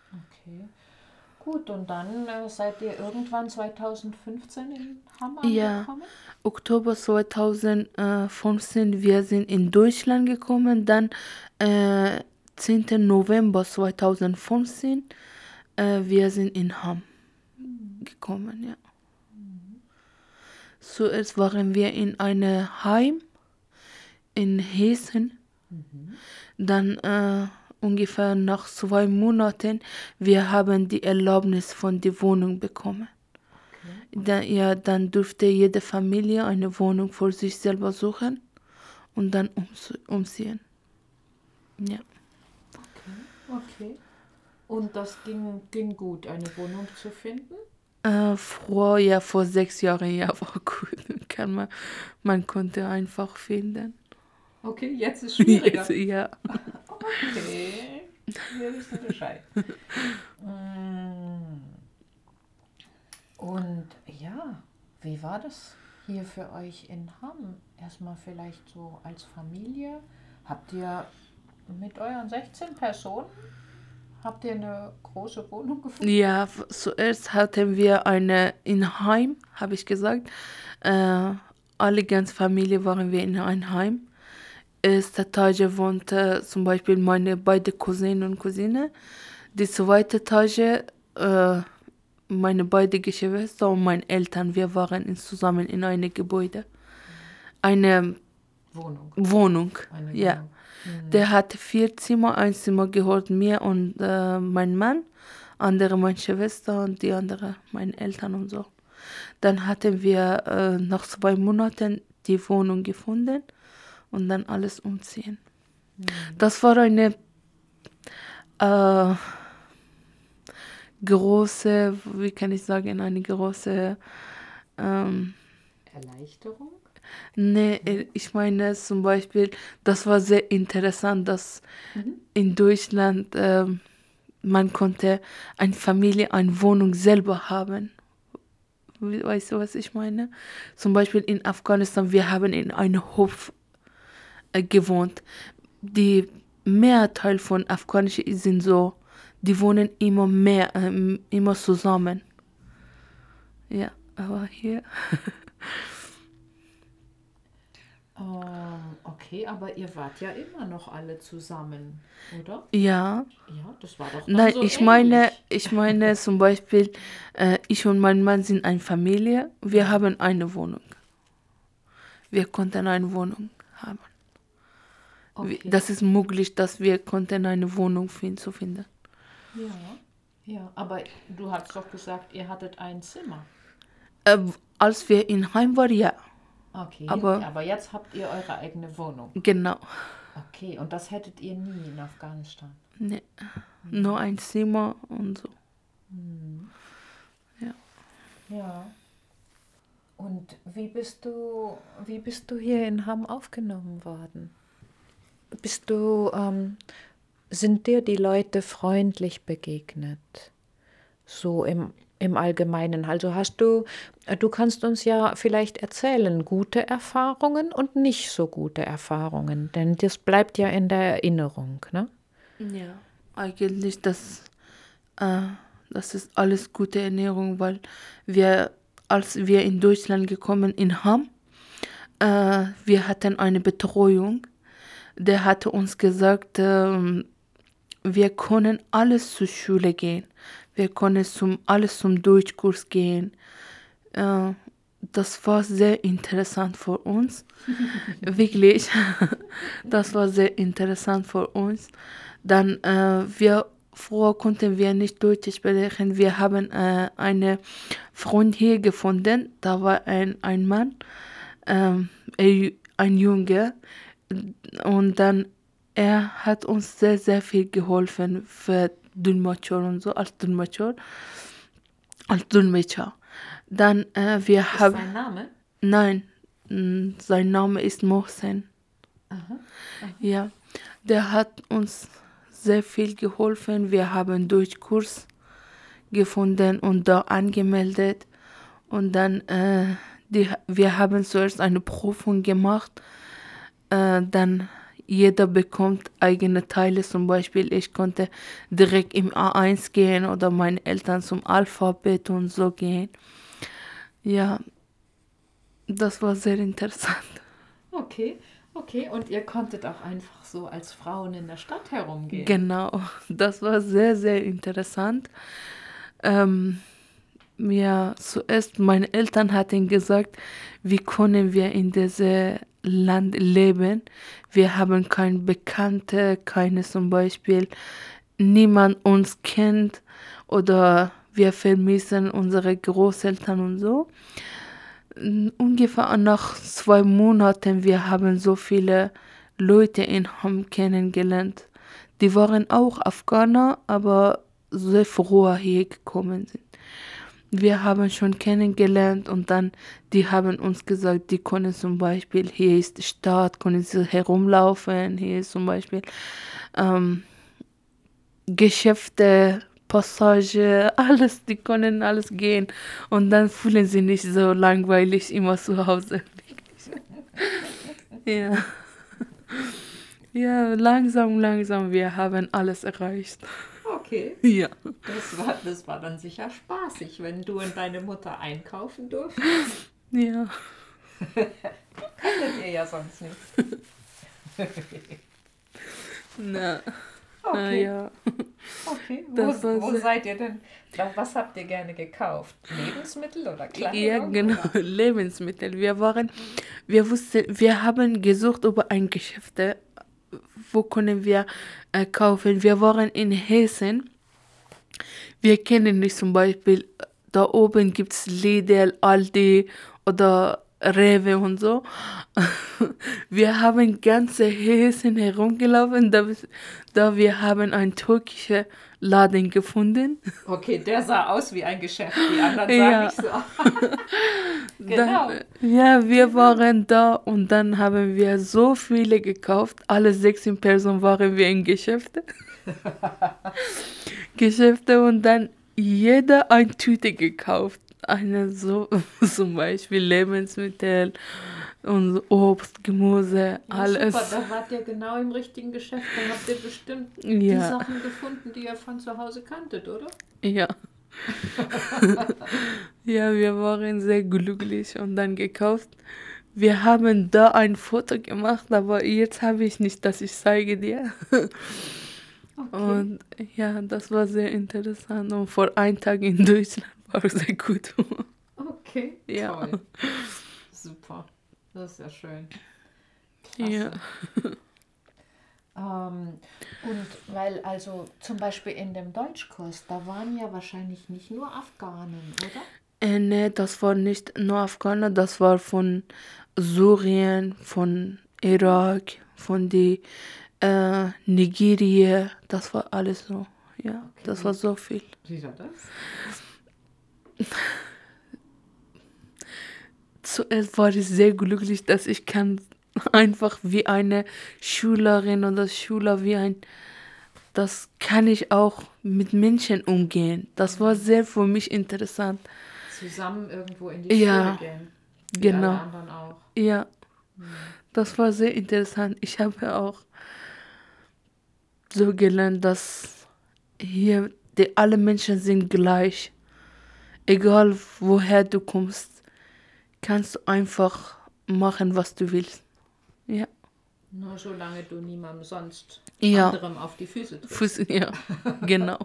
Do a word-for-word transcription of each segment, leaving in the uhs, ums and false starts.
Okay. Gut, und dann äh, seid ihr irgendwann zweitausendfünfzehn in Hamm Ja, angekommen? Oktober zweitausendfünfzehn, wir sind in Deutschland gekommen, dann äh, zehnten November zweitausendfünfzehn, äh, wir sind in Hamm Mhm. gekommen, ja. Mhm. Zuerst waren wir in einem Heim in Hessen, Mhm. dann äh, ungefähr nach zwei Monaten, wir haben die Erlaubnis von der Wohnung bekommen. Okay. Da, ja, dann durfte jede Familie eine Wohnung für sich selber suchen und dann ums umziehen. Ja. Okay. Okay. Und das ging, ging gut, eine Wohnung zu finden? Äh, vor, ja, vor sechs Jahren, ja, war gut. Kann man, man konnte einfach finden. Okay, jetzt ist Jetzt, schwieriger. ja. Okay, wir wissen Bescheid. Mm. Und ja, wie war das hier für euch in Hamm? Erstmal vielleicht so als Familie. Habt ihr mit euren sechzehn Personen, habt ihr eine große Wohnung gefunden? Ja, f- zuerst hatten wir eine in Heim, habe ich gesagt. Äh, alle ganz Familie waren wir in ein Heim. Erste Etage wohnte zum Beispiel meine beide Cousinen und Cousine. Die zweite Etage, äh, meine beiden Geschwister und meine Eltern. Wir waren in- zusammen in einem Gebäude. Eine Wohnung. Wohnung, Eine ja. Wohnung. Hm. Der hatte vier Zimmer. Ein Zimmer gehört mir und äh, mein Mann, andere meine Schwester und die andere meinen Eltern und so. Dann hatten wir äh, nach zwei Monaten die Wohnung gefunden und dann alles umziehen. Hm. Das war eine äh, große, wie kann ich sagen, eine große, ähm, Erleichterung? nee, Nee? ich meine zum Beispiel, das war sehr interessant, dass Mhm. in Deutschland ähm, man konnte eine Familie, eine Wohnung selber haben. Weißt du, was ich meine? Zum Beispiel in Afghanistan, wir haben in einem Hof äh, gewohnt. Die Mehrteil von Afghanischen sind so, die wohnen immer mehr, ähm, immer zusammen. Ja, aber hier. Ähm, okay, aber ihr wart ja immer noch alle zusammen, oder? Ja. Ja, das war doch dann Nein, so ich meine, ähnlich. ich meine zum Beispiel, äh, ich und mein Mann sind eine Familie. Wir Ja, haben eine Wohnung. Wir konnten eine Wohnung haben. Wie- okay. Das ist möglich, dass wir konnten eine Wohnung finden, zu finden. Ja, ja. Aber du hast doch gesagt, ihr hattet ein Zimmer. Äh, als wir in Heim waren, ja. Okay, Aber aber jetzt habt ihr eure eigene Wohnung. genau. Okay, und das hättet ihr nie in Afghanistan. Nee, nur Hm. ein Zimmer und so. Hm. Ja. Ja. Und wie bist du, wie bist du hier in Hamm aufgenommen worden? Bist du, ähm, sind dir die Leute freundlich begegnet? So im, im Allgemeinen. Also hast du, äh, du kannst uns ja vielleicht erzählen, gute Erfahrungen und nicht so gute Erfahrungen, denn das bleibt ja in der Erinnerung, ne? Ja, eigentlich das, äh, das ist alles gute Ernährung, weil wir, als wir in Deutschland gekommen in Hamm, äh, wir hatten eine Betreuung. Der hatte uns gesagt, ähm, wir können alles zur Schule gehen. Wir können zum, alles zum Deutschkurs gehen. Äh, das war sehr interessant für uns. Wirklich. Das war sehr interessant für uns. Dann, äh, wir, früher konnten wir nicht Deutsch sprechen. Wir haben äh, einen Freund hier gefunden. Da war ein, ein Mann, ähm, ein ein Junge. Und dann, er hat uns sehr, sehr viel geholfen für Dolmetscher und so, als Dolmetscher, als Dolmetscher. Dann, äh, Was wir ist haben, sein Name? nein, mh, sein Name ist Mohsen. Aha, aha. Ja, der hat uns sehr viel geholfen. Wir haben Deutschkurs gefunden und da angemeldet. Und dann, äh, die, wir haben zuerst eine Prüfung gemacht. Äh, dann jeder bekommt eigene Teile. Zum Beispiel, ich konnte direkt im A eins gehen oder meine Eltern zum Alphabet und so gehen. Ja, das war sehr interessant. Okay, okay. Und ihr konntet auch einfach so als Frauen in der Stadt herumgehen. Genau, das war sehr, sehr interessant. Ähm, ja, zuerst meine Eltern hatten gesagt, wie können wir in diesem Land leben? Wir haben keine Bekannte, keine zum Beispiel, niemand uns kennt oder wir vermissen unsere Großeltern und so. Ungefähr nach zwei Monaten, wir haben so viele Leute in Ham kennengelernt. Die waren auch Afghaner, aber sehr früher hier gekommen sind. Wir haben schon kennengelernt und dann, die haben uns gesagt, die können zum Beispiel, hier ist die Stadt, können sie herumlaufen, hier ist zum Beispiel ähm, Geschäfte, Passage, alles, die können alles gehen und dann fühlen sie nicht so langweilig immer zu Hause. Ja. Ja, langsam, langsam, wir haben alles erreicht. Okay. Ja. Das war, das war dann sicher spaßig, wenn du und deine Mutter einkaufen durften. Ja. Könntet ihr ja sonst nicht. Na, na Okay, ja. okay. Wo, Das war wo sehr- seid ihr denn? Was habt ihr gerne gekauft? Lebensmittel oder Kleidung? Ja, genau, Oder? Lebensmittel. Wir waren, wir wussten, wir haben gesucht über ein Geschäft, äh, wo können wir äh, kaufen. Wir waren in Hessen. Wir kennen nicht zum Beispiel, da oben gibt es Lidl, Aldi oder Rewe und so. Wir haben ganze Hessen herumgelaufen, da, da wir haben einen türkischen Laden gefunden. Okay, der sah aus wie ein Geschäft, die anderen sahen Ja. nicht so aus. Genau. Dann, ja, wir waren da und dann haben wir so viele gekauft. Alle sechzehn Personen waren wir in Geschäfte. Geschäfte und dann jeder eine Tüte gekauft. Eine so, zum Beispiel Lebensmittel und Obst, Gemüse, Ja, alles. super, da wart ihr genau im richtigen Geschäft. Dann habt ihr bestimmt die Ja, Sachen gefunden, die ihr von zu Hause kanntet, oder? ja. Ja, wir waren sehr glücklich und dann gekauft. Wir haben da ein Foto gemacht, aber jetzt habe ich nicht, dass ich zeige dir. Okay. Und ja, das war sehr interessant. Und vor einem Tag in Deutschland war sehr gut. Okay, Ja. toll. Super, das ist ja schön. Ja. Klasse. Ähm, und weil also zum Beispiel in dem Deutschkurs, da waren ja wahrscheinlich nicht nur Afghanen, oder? Äh, nee, das war nicht nur Afghaner, das war von Syrien, von Irak, von die äh, Nigeria, das war alles so. Ja, Okay. das war so viel. Wie war das? Zuerst war ich sehr glücklich, dass ich kann einfach wie eine Schülerin oder Schüler, wie ein, das kann ich auch mit Menschen umgehen. Das war sehr für mich interessant. Zusammen irgendwo in die Ja, Schule gehen. Wie genau. alle anderen auch. Ja, das war sehr interessant. Ich habe auch so gelernt, dass hier die, alle Menschen sind gleich. Egal woher du kommst, kannst du einfach machen, was du willst. Ja, Nur solange du niemandem sonst Ja. anderem auf die Füße trittst. Fuß, ja, genau.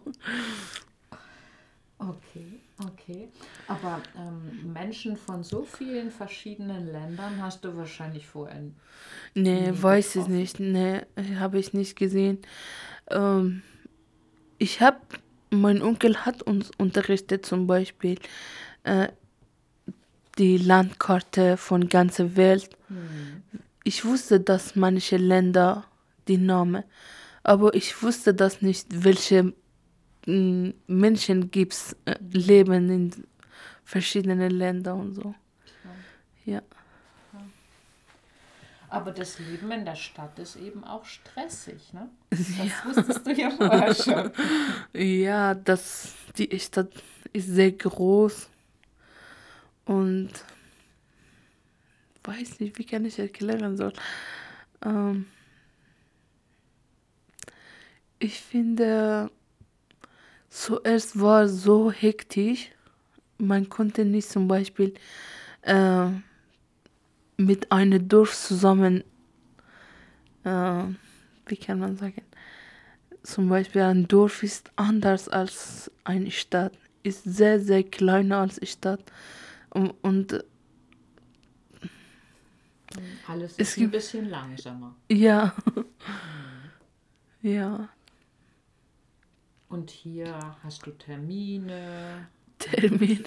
Okay, okay. Aber ähm, Menschen von so vielen verschiedenen Ländern hast du wahrscheinlich vorher. Nee, Nie weiß ich getroffen. nicht. Nee, habe ich nicht gesehen. Ähm, ich habe, mein Onkel hat uns unterrichtet zum Beispiel äh, die Landkarte von ganzer Welt. Hm. Ich wusste, dass manche Länder die Namen, aber ich wusste das nicht, welche mm, Menschen gibt's äh, leben in verschiedenen Ländern und so. Ja. Aber das Leben in der Stadt ist eben auch stressig, ne? Das wusstest du ja vorher schon. Ja, das, die Stadt ist sehr groß und weiß nicht, wie kann ich erklären soll. Ähm, Ich finde, zuerst war so hektisch, man konnte nicht zum Beispiel äh, mit einem Dorf zusammen, äh, wie kann man sagen, zum Beispiel ein Dorf ist anders als eine Stadt, ist sehr, sehr kleiner als eine Stadt und, und Alles es ist ein gibt, bisschen langsamer. ja, ja, Und hier hast du Termine. Termine,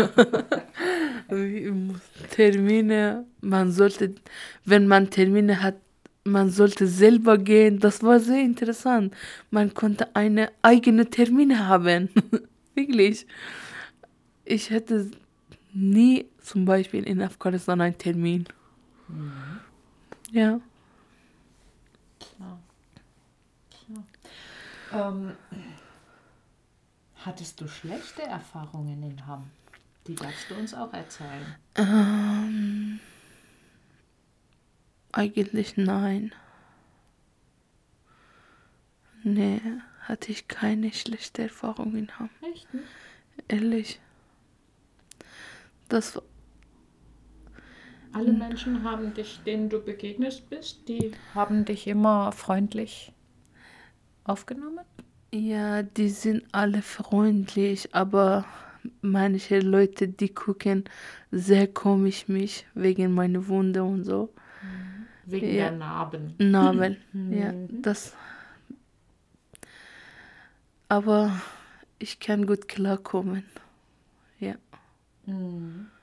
Wie muss- Termine, man sollte, wenn man Termine hat, man sollte selber gehen. Das war sehr interessant. Man konnte eine eigene Termine haben. Wirklich. Ich hätte nie zum Beispiel in Afghanistan einen Termin. Mhm. Ja. Klar, klar. Ähm, hattest du schlechte Erfahrungen in Hamm? Die darfst du uns auch erzählen. Ähm, eigentlich nein. Nee, hatte ich keine schlechte Erfahrung in Hamm. Echt nicht? Ehrlich. Das war, Alle Menschen haben dich, denen du begegnet bist, die haben dich immer freundlich aufgenommen? ja, die sind alle freundlich, aber manche Leute, die gucken sehr komisch mich wegen meiner Wunde und so. Wegen Ja, der Narben. Narben. Ja, Mhm. das. Aber ich kann gut klarkommen. Ja. Mhm.